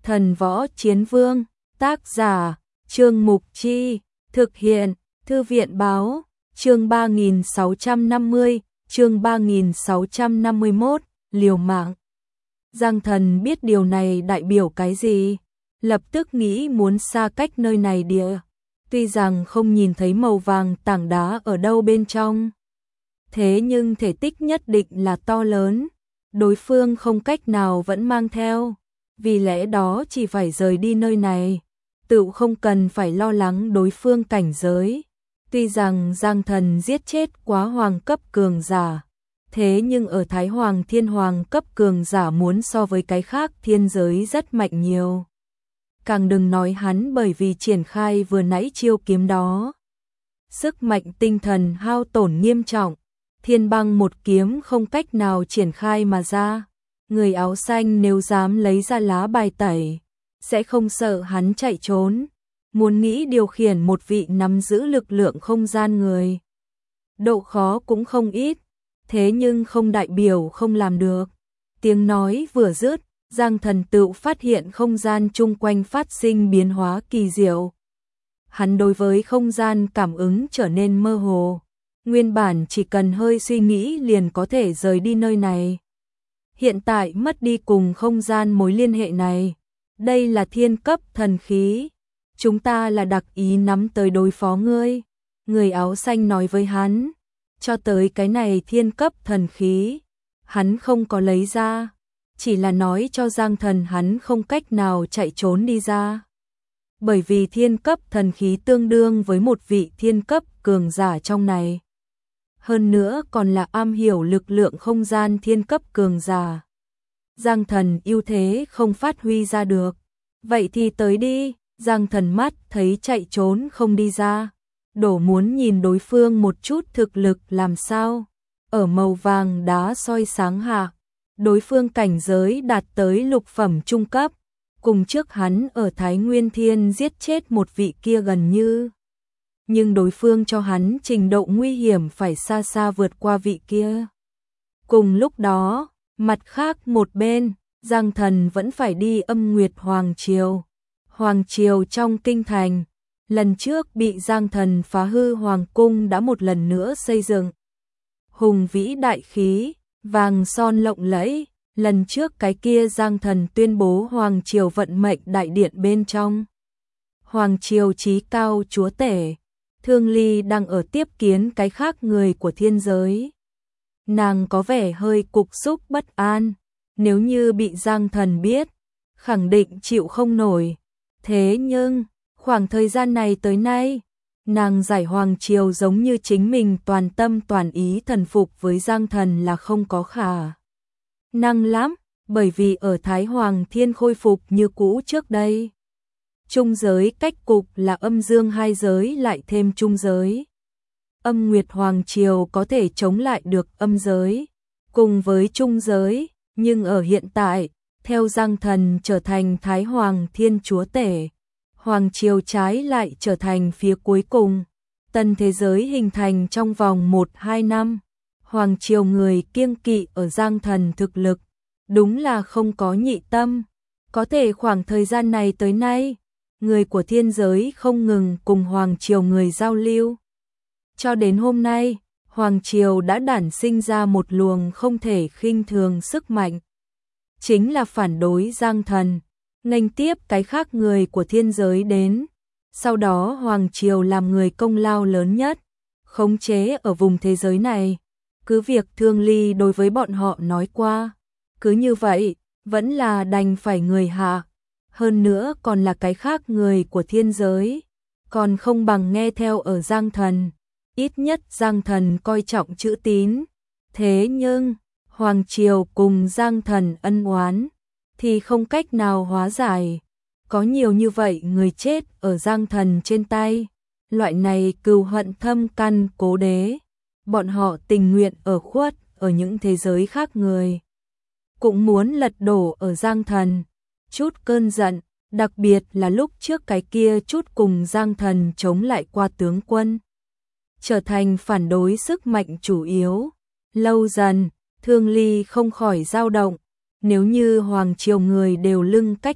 Thần Võ Chiến Vương, tác giả, Trương Mục Chi, thực hiện, Thư viện Báo, chương 3650, chương 3651, liều mạng. Giang Thần biết điều này đại biểu cái gì, lập tức nghĩ muốn xa cách nơi này địa. Tuy rằng không nhìn thấy màu vàng tảng đá ở đâu bên trong, thế nhưng thể tích nhất định là to lớn, đối phương không cách nào vẫn mang theo, vì lẽ đó chỉ phải rời đi nơi này, tự không cần phải lo lắng đối phương cảnh giới. Tuy rằng Giang Thần giết chết quá hoàng cấp cường giả, thế nhưng ở Thái Hoàng Thiên Hoàng cấp cường giả muốn so với cái khác thiên giới rất mạnh nhiều. Càng đừng nói hắn bởi vì triển khai vừa nãy chiêu kiếm đó, sức mạnh tinh thần hao tổn nghiêm trọng, thiên băng một kiếm không cách nào triển khai mà ra. Người áo xanh nếu dám lấy ra lá bài tẩy, sẽ không sợ hắn chạy trốn. Muốn nghĩ điều khiển một vị nắm giữ lực lượng không gian người, độ khó cũng không ít, thế nhưng không đại biểu không làm được. Tiếng nói vừa dứt, Giang Thần tự phát hiện không gian chung quanh phát sinh biến hóa kỳ diệu. Hắn đối với không gian cảm ứng trở nên mơ hồ, nguyên bản chỉ cần hơi suy nghĩ liền có thể rời đi nơi này. Hiện tại mất đi cùng không gian mối liên hệ này, đây là thiên cấp thần khí. Chúng ta là đặc ý nắm tới đối phó ngươi, người áo xanh nói với hắn. Cho tới cái này thiên cấp thần khí, hắn không có lấy ra, chỉ là nói cho Giang Thần hắn không cách nào chạy trốn đi ra. Bởi vì thiên cấp thần khí tương đương với một vị thiên cấp cường giả trong này. Hơn nữa còn là am hiểu lực lượng không gian thiên cấp cường giả. Giang Thần ưu thế không phát huy ra được. Vậy thì tới đi. Giang Thần mắt thấy chạy trốn không đi ra, đổ muốn nhìn đối phương một chút thực lực làm sao. Ở màu vàng đá soi sáng hạ, đối phương cảnh giới đạt tới lục phẩm trung cấp, cùng trước hắn ở Thái Nguyên Thiên giết chết một vị kia gần như. Nhưng đối phương cho hắn trình độ nguy hiểm phải xa xa vượt qua vị kia. Cùng lúc đó, mặt khác một bên, Giang Thần vẫn phải đi Âm Nguyệt Hoàng Triều. Hoàng Triều trong kinh thành, lần trước bị Giang Thần phá hư Hoàng Cung đã một lần nữa xây dựng. Hùng vĩ đại khí, vàng son lộng lẫy, lần trước cái kia Giang Thần tuyên bố Hoàng Triều vận mệnh đại điện bên trong. Hoàng Triều chí cao chúa tể, Thương Ly đang ở tiếp kiến cái khác người của thiên giới. Nàng có vẻ hơi cục xúc bất an, nếu như bị Giang Thần biết, khẳng định chịu không nổi. Thế nhưng, khoảng thời gian này tới nay, nàng giải Hoàng Triều giống như chính mình toàn tâm toàn ý thần phục với Giang Thần là không có khả năng lắm, bởi vì ở Thái Hoàng Thiên khôi phục như cũ trước đây. Trung giới cách cục là âm dương hai giới lại thêm trung giới. Âm Nguyệt Hoàng Triều có thể chống lại được âm giới, cùng với trung giới, nhưng ở hiện tại, theo Giang Thần trở thành Thái Hoàng Thiên chúa tể, Hoàng Triều trái lại trở thành phía cuối cùng. Tân thế giới hình thành trong vòng 1-2 năm. Hoàng Triều người kiêng kỵ ở Giang Thần thực lực, đúng là không có nhị tâm. Có thể khoảng thời gian này tới nay, người của thiên giới không ngừng cùng Hoàng Triều người giao lưu. Cho đến hôm nay, Hoàng Triều đã đản sinh ra một luồng không thể khinh thường sức mạnh. Chính là phản đối Giang Thần, nghênh tiếp cái khác người của thiên giới đến. Sau đó Hoàng Triều làm người công lao lớn nhất, khống chế ở vùng thế giới này. Cứ việc Thương Ly đối với bọn họ nói qua, cứ như vậy, vẫn là đành phải người hạ. Hơn nữa còn là cái khác người của thiên giới, còn không bằng nghe theo ở Giang Thần. Ít nhất Giang Thần coi trọng chữ tín. Thế nhưng, Hoàng Triều cùng Giang Thần ân oán, thì không cách nào hóa giải. Có nhiều như vậy người chết ở Giang Thần trên tay. Loại này cừu hận thâm căn cố đế. Bọn họ tình nguyện ở khuất ở những thế giới khác người, cũng muốn lật đổ ở Giang Thần. Chút cơn giận, đặc biệt là lúc trước cái kia chút cùng Giang Thần chống lại qua tướng quân, trở thành phản đối sức mạnh chủ yếu. Lâu dần, Thương Ly không khỏi dao động. Nếu như hoàng triều người đều lưng cách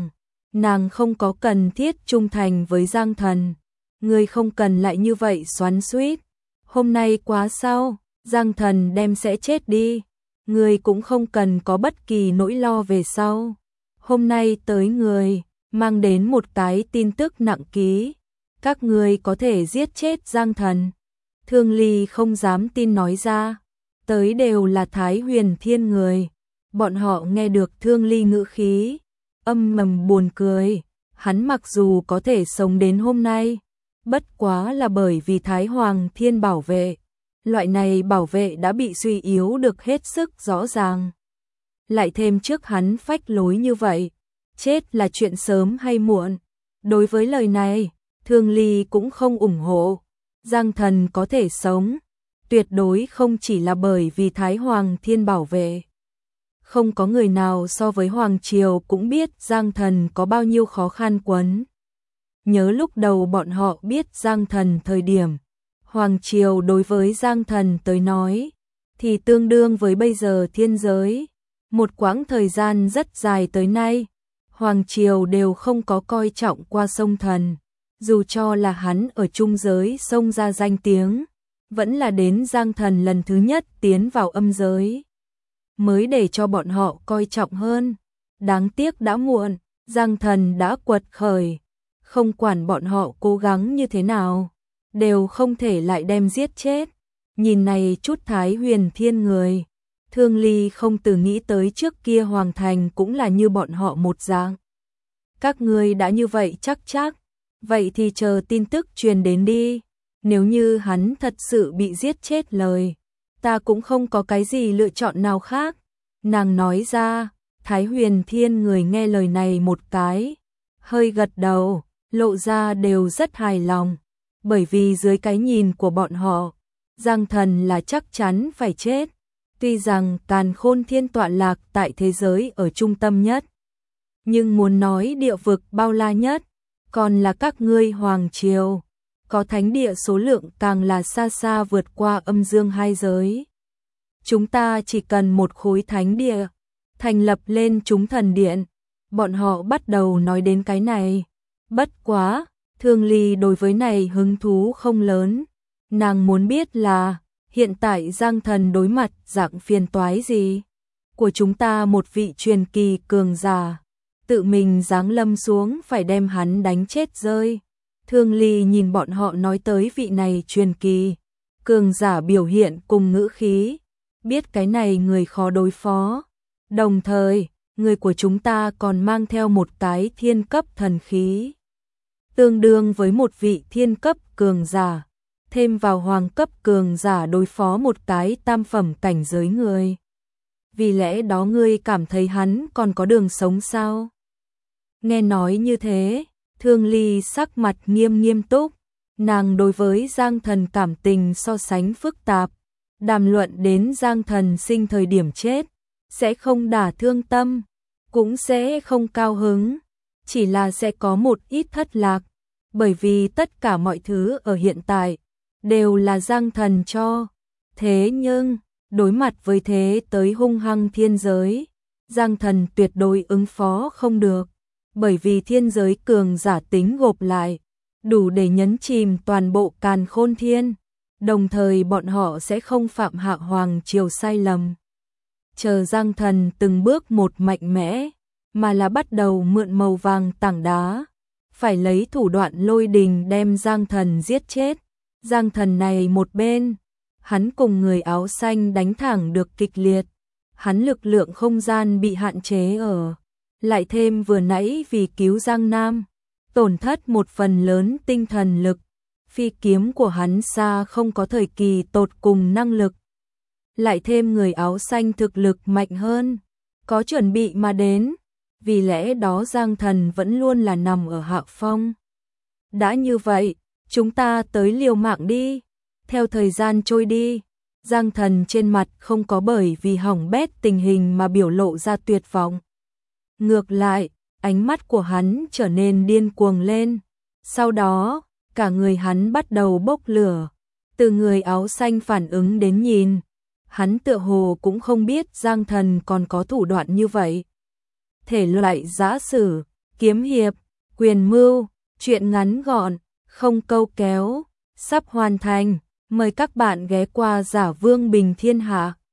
nàng không có cần thiết trung thành với Giang Thần. Ngươi không cần lại như vậy xoắn xuýt. Hôm nay quá sao, Giang Thần đem sẽ chết đi. Ngươi cũng không cần có bất kỳ nỗi lo về sau. Hôm nay tới người, mang đến một cái tin tức nặng ký. Các ngươi có thể giết chết Giang Thần. Thương Ly không dám tin nói ra. Tới đều là Thái Huyền Thiên người. Bọn họ nghe được Thương Ly ngữ khí, âm mầm buồn cười. Hắn mặc dù có thể sống đến hôm nay, bất quá là bởi vì Thái Hoàng Thiên bảo vệ. Loại này bảo vệ đã bị suy yếu được hết sức rõ ràng. Lại thêm trước hắn phách lối như vậy, chết là chuyện sớm hay muộn. Đối với lời này, Thương Ly cũng không ủng hộ. Giang Thần có thể sống, tuyệt đối không chỉ là bởi vì Thái Hoàng Thiên bảo vệ. Không có người nào so với Hoàng Triều cũng biết Giang Thần có bao nhiêu khó khăn quấn. Nhớ lúc đầu bọn họ biết Giang Thần thời điểm, Hoàng Triều đối với Giang Thần tới nói, thì tương đương với bây giờ thiên giới. Một quãng thời gian rất dài tới nay, Hoàng Triều đều không có coi trọng qua sông Thần. Dù cho là hắn ở trung giới xông ra danh tiếng, vẫn là đến Giang Thần lần thứ nhất tiến vào âm giới, mới để cho bọn họ coi trọng hơn. Đáng tiếc đã muộn, Giang Thần đã quật khởi, không quản bọn họ cố gắng như thế nào, đều không thể lại đem giết chết. Nhìn này chút Thái Huyền Thiên người, Thương Ly không từ nghĩ tới trước kia Hoàng Thành cũng là như bọn họ một dạng. Các ngươi đã như vậy chắc, vậy thì chờ tin tức truyền đến đi. Nếu như hắn thật sự bị giết chết lời, ta cũng không có cái gì lựa chọn nào khác. Nàng nói ra. Thái Huyền Thiên người nghe lời này một cái, hơi gật đầu, lộ ra đều rất hài lòng. Bởi vì dưới cái nhìn của bọn họ, Giang Thần là chắc chắn phải chết. Tuy rằng Càn Khôn Thiên tọa lạc tại thế giới ở trung tâm nhất, nhưng muốn nói địa vực bao la nhất, còn là các ngươi Hoàng Triều. Có thánh địa số lượng càng là xa xa vượt qua âm dương hai giới. Chúng ta chỉ cần một khối thánh địa, thành lập lên chúng thần điện. Bọn họ bắt đầu nói đến cái này. Bất quá, Thương Ly đối với này hứng thú không lớn. Nàng muốn biết là, hiện tại Giang Thần đối mặt dạng phiền toái gì? Của chúng ta một vị truyền kỳ cường giả, tự mình giáng lâm xuống phải đem hắn đánh chết rơi. Thương Ly nhìn bọn họ nói tới vị này truyền kỳ cường giả biểu hiện cùng ngữ khí, biết cái này người khó đối phó. Đồng thời, người của chúng ta còn mang theo một cái thiên cấp thần khí, tương đương với một vị thiên cấp cường giả, thêm vào hoàng cấp cường giả đối phó một cái tam phẩm cảnh giới người. Vì lẽ đó ngươi cảm thấy hắn còn có đường sống sao? Nghe nói như thế, Thương Ly sắc mặt nghiêm túc. Nàng đối với Giang Thần cảm tình so sánh phức tạp. Đàm luận đến Giang Thần sinh thời điểm chết, sẽ không đả thương tâm, cũng sẽ không cao hứng, chỉ là sẽ có một ít thất lạc, bởi vì tất cả mọi thứ ở hiện tại đều là Giang Thần cho. Thế nhưng, đối mặt với thế tới hung hăng thiên giới, Giang Thần tuyệt đối ứng phó không được, bởi vì thiên giới cường giả tính gộp lại, đủ để nhấn chìm toàn bộ Càn Khôn Thiên. Đồng thời bọn họ sẽ không phạm hạ Hoàng Triều sai lầm. Chờ Giang Thần từng bước một mạnh mẽ, mà là bắt đầu mượn màu vàng tảng đá, phải lấy thủ đoạn lôi đình đem Giang Thần giết chết. Giang Thần này một bên, hắn cùng người áo xanh đánh thẳng được kịch liệt, hắn lực lượng không gian bị hạn chế ở, lại thêm vừa nãy vì cứu Giang Nam, tổn thất một phần lớn tinh thần lực. Phi kiếm của hắn xa không có thời kỳ tột cùng năng lực. Lại thêm người áo xanh thực lực mạnh hơn, có chuẩn bị mà đến, vì lẽ đó Giang Thần vẫn luôn là nằm ở hạ phong. Đã như vậy, chúng ta tới liều mạng đi. Theo thời gian trôi đi, Giang Thần trên mặt không có bởi vì hỏng bét tình hình mà biểu lộ ra tuyệt vọng. Ngược lại, ánh mắt của hắn trở nên điên cuồng lên. Sau đó, cả người hắn bắt đầu bốc lửa. Từ người áo xanh phản ứng đến nhìn, hắn tựa hồ cũng không biết Giang Thần còn có thủ đoạn như vậy. Thể loại giã sử, kiếm hiệp, quyền mưu, truyện ngắn gọn, không câu kéo, sắp hoàn thành. Mời các bạn ghé qua Giả Vương Bình Thiên Hạ.